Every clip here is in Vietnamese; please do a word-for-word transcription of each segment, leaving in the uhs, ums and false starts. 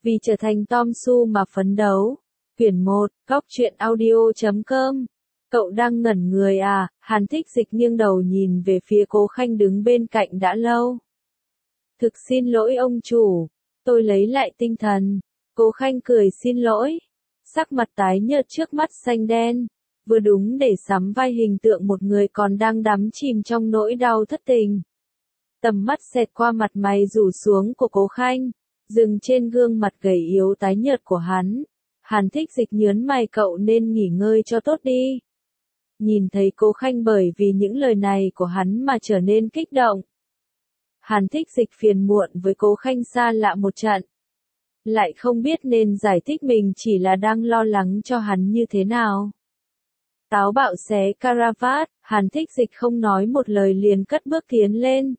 Vì trở thành Tom Su mà phấn đấu. Quyển một, góc truyện audio chấm com. Cậu đang ngẩn người à? Hàn Thích Dịch nghiêng đầu nhìn về phía Cố Khanh đứng bên cạnh đã lâu. Thực xin lỗi ông chủ, tôi lấy lại tinh thần. Cố Khanh cười xin lỗi. Sắc mặt tái nhợt trước mắt xanh đen. Vừa đúng để sắm vai hình tượng một người còn đang đắm chìm trong nỗi đau thất tình. Tầm mắt xẹt qua mặt mày rủ xuống của Cố Khanh, dừng trên gương mặt gầy yếu tái nhợt của hắn. Hàn Thích Dịch nhớn mày, cậu nên nghỉ ngơi cho tốt đi. Nhìn thấy Cố Khanh bởi vì những lời này của hắn mà trở nên kích động. Hàn Thích Dịch phiền muộn với Cố Khanh xa lạ một trận. Lại không biết nên giải thích mình chỉ là đang lo lắng cho hắn như thế nào. Táo bạo xé caravat, Hàn Thích Dịch không nói một lời liền cất bước tiến lên.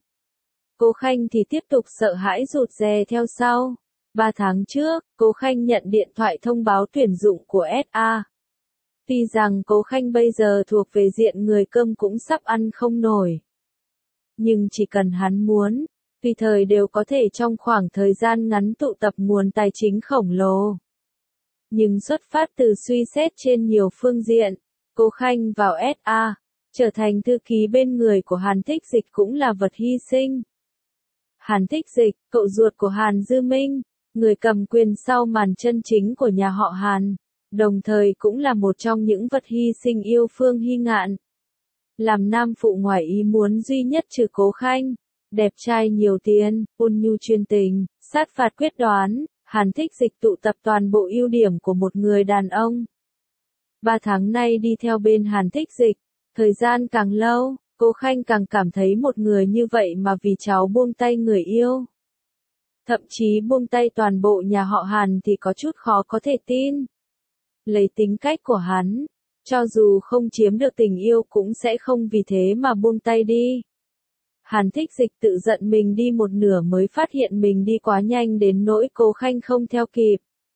Cố Khanh thì tiếp tục sợ hãi rụt rè theo sau. Ba tháng trước, Cố Khanh nhận điện thoại thông báo tuyển dụng của ét a. Tuy rằng Cố Khanh bây giờ thuộc về diện người cơm cũng sắp ăn không nổi. Nhưng chỉ cần hắn muốn, tùy thời đều có thể trong khoảng thời gian ngắn tụ tập nguồn tài chính khổng lồ. Nhưng xuất phát từ suy xét trên nhiều phương diện, Cố Khanh vào ét a, trở thành thư ký bên người của Hàn Thích Dịch cũng là vật hy sinh. Hàn Thích Dịch, cậu ruột của Hàn Dư Minh, người cầm quyền sau màn chân chính của nhà họ Hàn, đồng thời cũng là một trong những vật hy sinh yêu Phương Hy Ngạn. Làm nam phụ ngoài ý muốn duy nhất trừ Cố Khanh, đẹp trai nhiều tiền, ôn nhu chuyên tình, sát phạt quyết đoán, Hàn Thích Dịch tụ tập toàn bộ ưu điểm của một người đàn ông. Ba tháng nay đi theo bên Hàn Thích Dịch, thời gian càng lâu, Cố Khanh càng cảm thấy một người như vậy mà vì cháu buông tay người yêu. Thậm chí buông tay toàn bộ nhà họ Hàn thì có chút khó có thể tin. Lấy tính cách của hắn, cho dù không chiếm được tình yêu cũng sẽ không vì thế mà buông tay đi. Hàn Thích Dịch tự giận mình đi một nửa mới phát hiện mình đi quá nhanh đến nỗi Cố Khanh không theo kịp.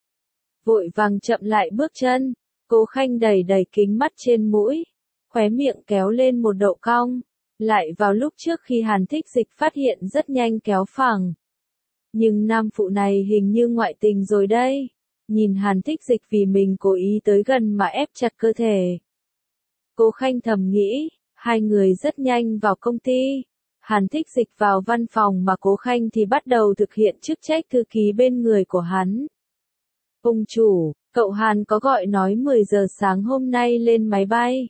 Vội vàng chậm lại bước chân, Cố Khanh đẩy đẩy kính mắt trên mũi, khóe miệng kéo lên một độ cong, lại vào lúc trước khi Hàn Thích Dịch phát hiện rất nhanh kéo phẳng. Nhưng nam phụ này hình như ngoại tình rồi đây. Nhìn Hàn Thích Dịch vì mình cố ý tới gần mà ép chặt cơ thể. Cố Khanh thầm nghĩ, hai người rất nhanh vào công ty. Hàn Thích Dịch vào văn phòng mà Cố Khanh thì bắt đầu thực hiện chức trách thư ký bên người của hắn. Ông chủ, cậu Hàn có gọi nói mười giờ sáng hôm nay lên máy bay.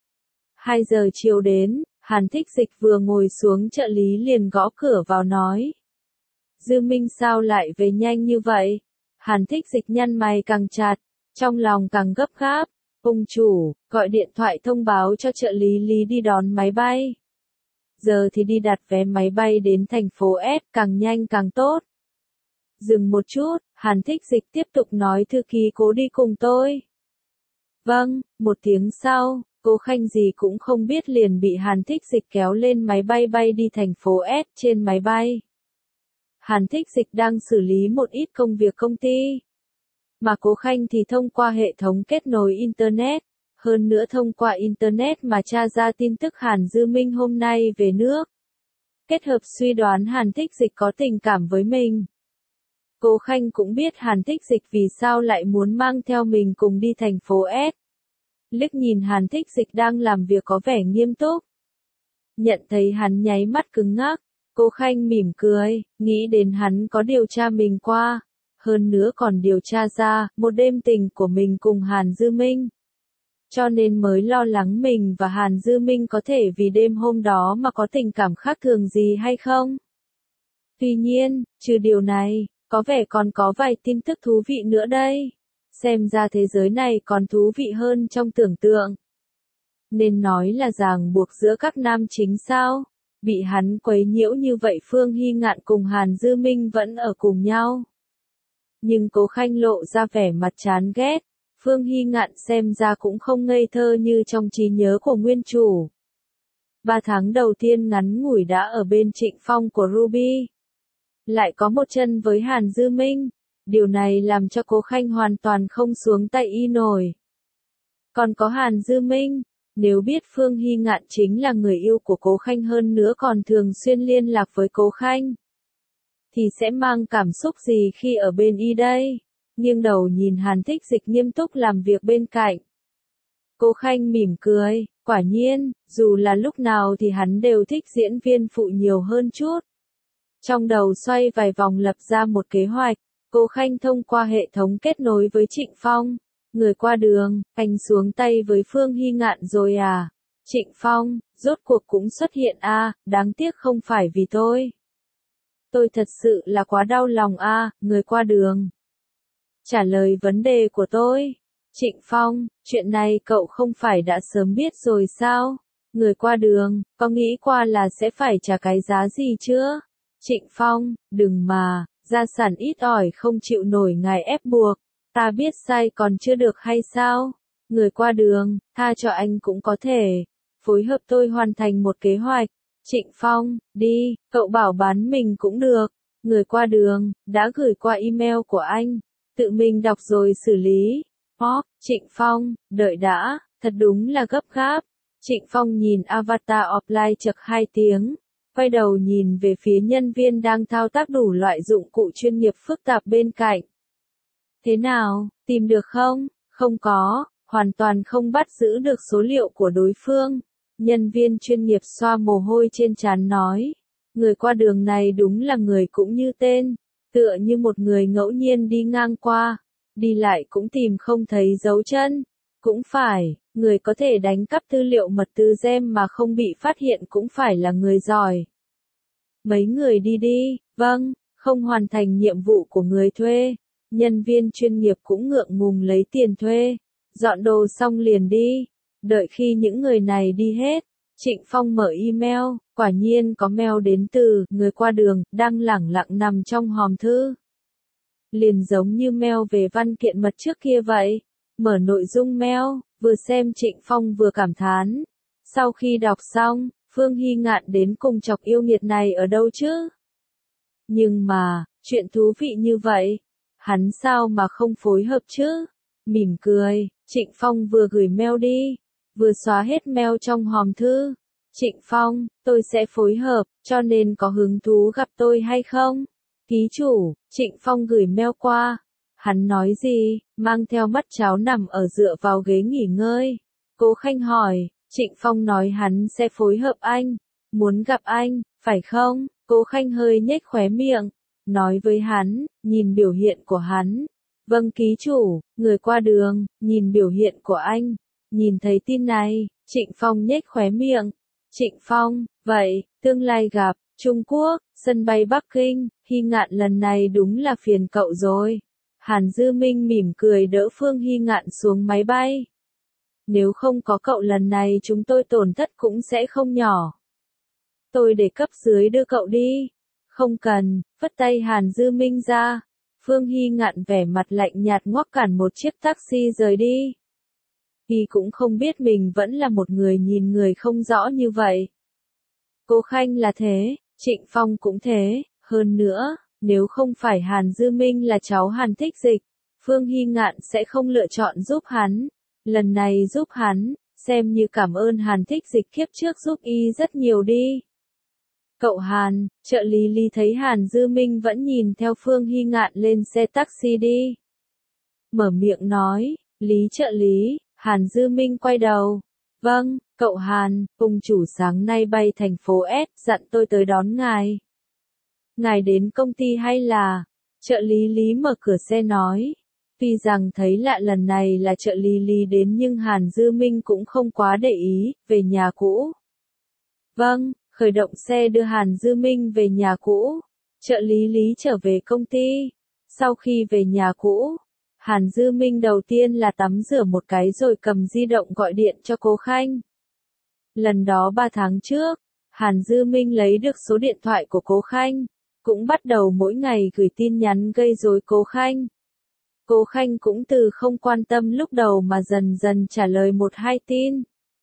hai giờ chiều đến, Hàn Thích Dịch vừa ngồi xuống trợ lý liền gõ cửa vào nói. Dư Minh sao lại về nhanh như vậy? Hàn Thích Dịch nhăn mày càng chặt, trong lòng càng gấp gáp. Ông chủ, gọi điện thoại thông báo cho trợ lý Lý đi đón máy bay. Giờ thì đi đặt vé máy bay đến thành phố S, càng nhanh càng tốt. Dừng một chút, Hàn Thích Dịch tiếp tục nói thư ký Cố đi cùng tôi. Vâng, một tiếng sau, Cố Khanh gì cũng không biết liền bị Hàn Thích Dịch kéo lên máy bay bay đi thành phố S. Trên máy bay, Hàn Thích Dịch đang xử lý một ít công việc công ty. Mà Cố Khanh thì thông qua hệ thống kết nối Internet, hơn nữa thông qua Internet mà tra ra tin tức Hàn Dư Minh hôm nay về nước. Kết hợp suy đoán Hàn Thích Dịch có tình cảm với mình. Cố Khanh cũng biết Hàn Thích Dịch vì sao lại muốn mang theo mình cùng đi thành phố S. Liếc nhìn Hàn Thích Dịch đang làm việc có vẻ nghiêm túc. Nhận thấy hắn nháy mắt cứng ngắc, Cố Khanh mỉm cười, nghĩ đến hắn có điều tra mình qua, hơn nữa còn điều tra ra một đêm tình của mình cùng Hàn Dư Minh. Cho nên mới lo lắng mình và Hàn Dư Minh có thể vì đêm hôm đó mà có tình cảm khác thường gì hay không. Tuy nhiên, trừ điều này, có vẻ còn có vài tin tức thú vị nữa đây. Xem ra thế giới này còn thú vị hơn trong tưởng tượng. Nên nói là ràng buộc giữa các nam chính sao? Bị hắn quấy nhiễu như vậy Phương Hy Ngạn cùng Hàn Dư Minh vẫn ở cùng nhau. Nhưng Cố Khanh lộ ra vẻ mặt chán ghét. Phương Hy Ngạn xem ra cũng không ngây thơ như trong trí nhớ của nguyên chủ. Ba tháng đầu tiên ngắn ngủi đã ở bên Trịnh Phong của Ruby. Lại có một chân với Hàn Dư Minh. Điều này làm cho Cố Khanh hoàn toàn không xuống tay y nổi. Còn có Hàn Dư Minh, nếu biết Phương Hy Ngạn chính là người yêu của Cố Khanh hơn nữa còn thường xuyên liên lạc với Cố Khanh, thì sẽ mang cảm xúc gì khi ở bên y đây? Nghiêng đầu nhìn Hàn Thích Dịch nghiêm túc làm việc bên cạnh. Cố Khanh mỉm cười, quả nhiên, dù là lúc nào thì hắn đều thích diễn viên phụ nhiều hơn chút. Trong đầu xoay vài vòng lập ra một kế hoạch, Cố Khanh thông qua hệ thống kết nối với Trịnh Phong. Người qua đường, anh xuống tay với Phương Hy Ngạn rồi à? Trịnh Phong, rốt cuộc cũng xuất hiện à, đáng tiếc không phải vì tôi. Tôi thật sự là quá đau lòng à, người qua đường. Trả lời vấn đề của tôi. Trịnh Phong, chuyện này cậu không phải đã sớm biết rồi sao? Người qua đường, có nghĩ qua là sẽ phải trả cái giá gì chưa? Trịnh Phong, đừng mà, gia sản ít ỏi không chịu nổi ngài ép buộc. Ta biết sai còn chưa được hay sao? Người qua đường, tha cho anh cũng có thể. Phối hợp tôi hoàn thành một kế hoạch. Trịnh Phong, đi, cậu bảo bán mình cũng được. Người qua đường, đã gửi qua email của anh. Tự mình đọc rồi xử lý. Pop, Trịnh Phong, đợi đã, thật đúng là gấp gáp. Trịnh Phong nhìn avatar offline chật hai tiếng. Quay đầu nhìn về phía nhân viên đang thao tác đủ loại dụng cụ chuyên nghiệp phức tạp bên cạnh. Thế nào, tìm được không? Không có, hoàn toàn không bắt giữ được số liệu của đối phương. Nhân viên chuyên nghiệp xoa mồ hôi trên trán nói. Người qua đường này đúng là người cũng như tên, tựa như một người ngẫu nhiên đi ngang qua, đi lại cũng tìm không thấy dấu chân. Cũng phải, người có thể đánh cắp tư liệu mật từ gem mà không bị phát hiện cũng phải là người giỏi. Mấy người đi đi, vâng, không hoàn thành nhiệm vụ của người thuê. Nhân viên chuyên nghiệp cũng ngượng ngùng lấy tiền thuê. Dọn đồ xong liền đi. Đợi khi những người này đi hết, Trịnh Phong mở email, quả nhiên có mail đến từ người qua đường, đang lẳng lặng nằm trong hòm thư. Liền giống như mail về văn kiện mật trước kia vậy. Mở nội dung mail, vừa xem Trịnh Phong vừa cảm thán. Sau khi đọc xong, Phương Hy Ngạn đến cùng chọc yêu nghiệt này ở đâu chứ? Nhưng mà, chuyện thú vị như vậy, hắn sao mà không phối hợp chứ? Mỉm cười, Trịnh Phong vừa gửi mail đi, vừa xóa hết mail trong hòm thư. Trịnh Phong, tôi sẽ phối hợp, cho nên có hứng thú gặp tôi hay không? Ký chủ, Trịnh Phong gửi mail qua. Hắn nói gì, mang theo mắt cháo nằm ở dựa vào ghế nghỉ ngơi. Cố Khanh hỏi, Trịnh Phong nói hắn sẽ phối hợp anh, muốn gặp anh, phải không? Cố Khanh hơi nhếch khóe miệng, nói với hắn, nhìn biểu hiện của hắn. Vâng ký chủ, người qua đường, nhìn biểu hiện của anh. Nhìn thấy tin này, Trịnh Phong nhếch khóe miệng. Trịnh Phong, vậy, tương lai gặp, Trung Quốc, sân bay Bắc Kinh, Hy Ngạn lần này đúng là phiền cậu rồi. Hàn Dư Minh mỉm cười đỡ Phương Hy Ngạn xuống máy bay. Nếu không có cậu lần này chúng tôi tổn thất cũng sẽ không nhỏ. Tôi để cấp dưới đưa cậu đi. Không cần, phất tay Hàn Dư Minh ra. Phương Hy Ngạn vẻ mặt lạnh nhạt ngoắc cản một chiếc taxi rời đi. Y cũng không biết mình vẫn là một người nhìn người không rõ như vậy. Cố Khanh là thế, Trịnh Phong cũng thế, hơn nữa, nếu không phải Hàn Dư Minh là cháu Hàn Thích Dịch, Phương Hy Ngạn sẽ không lựa chọn giúp hắn. Lần này giúp hắn, xem như cảm ơn Hàn Thích Dịch kiếp trước giúp y rất nhiều đi. Cậu Hàn, trợ lý Lý thấy Hàn Dư Minh vẫn nhìn theo Phương Hy Ngạn lên xe taxi đi. Mở miệng nói, Lý trợ lý, Hàn Dư Minh quay đầu. Vâng, cậu Hàn, ông chủ sáng nay bay thành phố S, dặn tôi tới đón ngài. Ngài đến công ty hay là? Trợ lý Lý mở cửa xe nói. Tuy rằng thấy lạ lần này là trợ lý Lý đến nhưng Hàn Dư Minh cũng không quá để ý, về nhà cũ. Vâng, khởi động xe đưa Hàn Dư Minh về nhà cũ. Trợ lý Lý trở về công ty. Sau khi về nhà cũ, Hàn Dư Minh đầu tiên là tắm rửa một cái rồi cầm di động gọi điện cho Cố Khanh. Lần đó ba tháng trước, Hàn Dư Minh lấy được số điện thoại của Cố Khanh, cũng bắt đầu mỗi ngày gửi tin nhắn gây rối Cố Khanh. Cố Khanh cũng từ không quan tâm lúc đầu mà dần dần trả lời một hai tin.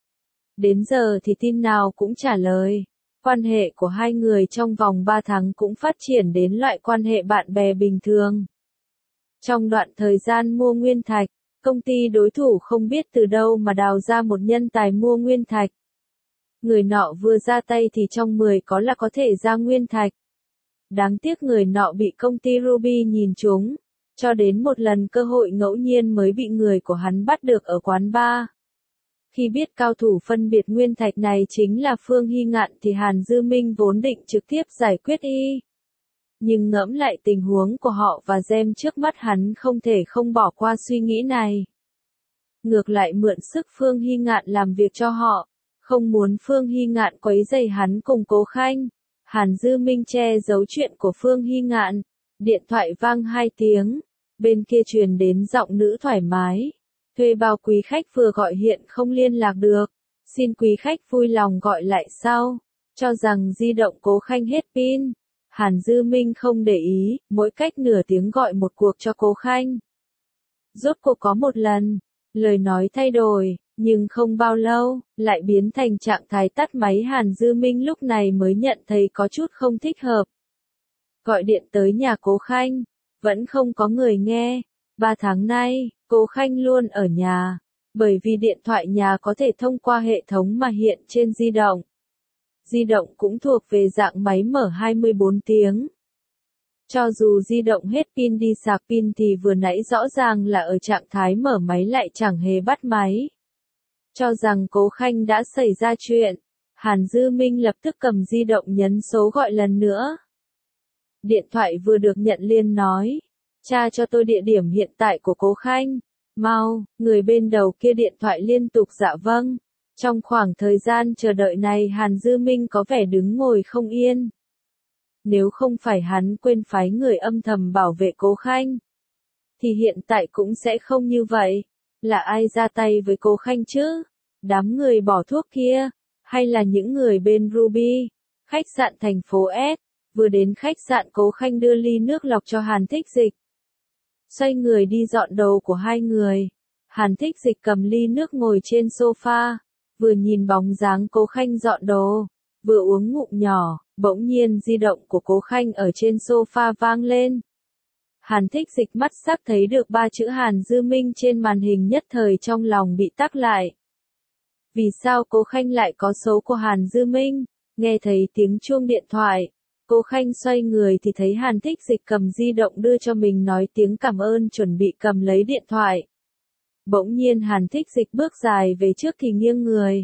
Đến giờ thì tin nào cũng trả lời. Quan hệ của hai người trong vòng ba tháng cũng phát triển đến loại quan hệ bạn bè bình thường. Trong đoạn thời gian mua nguyên thạch, công ty đối thủ không biết từ đâu mà đào ra một nhân tài mua nguyên thạch. Người nọ vừa ra tay thì trong mười có là có thể ra nguyên thạch. Đáng tiếc người nọ bị công ty Ruby nhìn trúng, cho đến một lần cơ hội ngẫu nhiên mới bị người của hắn bắt được ở quán bar. Khi biết cao thủ phân biệt nguyên thạch này chính là Phương Hy Ngạn thì Hàn Dư Minh vốn định trực tiếp giải quyết y. Nhưng ngẫm lại tình huống của họ và Gem trước mắt hắn không thể không bỏ qua suy nghĩ này. Ngược lại mượn sức Phương Hy Ngạn làm việc cho họ, không muốn Phương Hy Ngạn quấy rầy hắn cùng Cố Khanh. Hàn Dư Minh che giấu chuyện của Phương Hy Ngạn, điện thoại vang hai tiếng, bên kia truyền đến giọng nữ thoải mái. Thuê bao quý khách vừa gọi hiện không liên lạc được, xin quý khách vui lòng gọi lại sau, cho rằng di động Cố Khanh hết pin. Hàn Dư Minh không để ý, mỗi cách nửa tiếng gọi một cuộc cho Cố Khanh. Rốt cuộc có một lần, lời nói thay đổi, nhưng không bao lâu, lại biến thành trạng thái tắt máy. Hàn Dư Minh lúc này mới nhận thấy có chút không thích hợp. Gọi điện tới nhà Cố Khanh, vẫn không có người nghe. Ba tháng nay, Cố Khanh luôn ở nhà, bởi vì điện thoại nhà có thể thông qua hệ thống mà hiện trên di động. Di động cũng thuộc về dạng máy mở hai mươi bốn tiếng. Cho dù di động hết pin đi sạc pin thì vừa nãy rõ ràng là ở trạng thái mở máy lại chẳng hề bắt máy. Cho rằng Cố Khanh đã xảy ra chuyện, Hàn Dư Minh lập tức cầm di động nhấn số gọi lần nữa. Điện thoại vừa được nhận liền nói, tra cho tôi địa điểm hiện tại của Cố Khanh, mau. Người bên đầu kia điện thoại liên tục dạ vâng. Trong khoảng thời gian chờ đợi này Hàn Dư Minh có vẻ đứng ngồi không yên. Nếu không phải hắn quên phái người âm thầm bảo vệ Cố Khanh, thì hiện tại cũng sẽ không như vậy. Là ai ra tay với Cố Khanh chứ? Đám người bỏ thuốc kia, hay là những người bên Ruby? Khách sạn thành phố S, vừa đến khách sạn Cố Khanh đưa ly nước lọc cho Hàn Thích Dịch. Xoay người đi dọn đồ của hai người. Hàn Thích Dịch cầm ly nước ngồi trên sofa, vừa nhìn bóng dáng Cố Khanh dọn đồ, vừa uống ngụm nhỏ, bỗng nhiên di động của Cố Khanh ở trên sofa vang lên. Hàn Thích Dịch mắt sắc thấy được ba chữ Hàn Dư Minh trên màn hình, nhất thời trong lòng bị tắc lại. Vì sao Cố Khanh lại có số của Hàn Dư Minh? Nghe thấy tiếng chuông điện thoại, Cố Khanh xoay người thì thấy Hàn Thích Dịch cầm di động đưa cho mình, nói tiếng cảm ơn chuẩn bị cầm lấy điện thoại. Bỗng nhiên Hàn Thích Dịch bước dài về trước thì nghiêng người.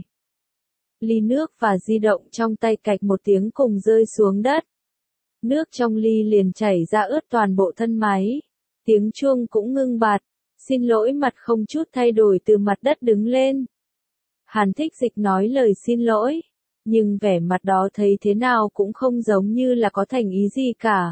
Ly nước và di động trong tay cạch một tiếng cùng rơi xuống đất. Nước trong ly liền chảy ra ướt toàn bộ thân máy. Tiếng chuông cũng ngưng bặt. Xin lỗi mặt không chút thay đổi từ mặt đất đứng lên. Hàn Thích Dịch nói lời xin lỗi, nhưng vẻ mặt đó thấy thế nào cũng không giống như là có thành ý gì cả.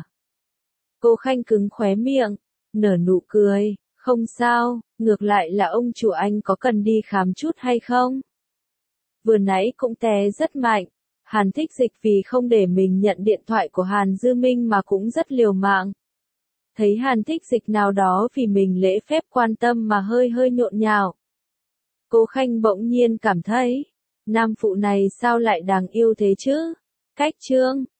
Cố Khanh cứng khóe miệng, nở nụ cười, không sao, ngược lại là ông chủ anh có cần đi khám chút hay không? Vừa nãy cũng té rất mạnh. Hàn Thích Dịch vì không để mình nhận điện thoại của Hàn Dư Minh mà cũng rất liều mạng. Thấy Hàn Thích Dịch nào đó vì mình lễ phép quan tâm mà hơi hơi nhộn nhạo. Cố Khanh bỗng nhiên cảm thấy, nam phụ này sao lại đáng yêu thế chứ? Cách chương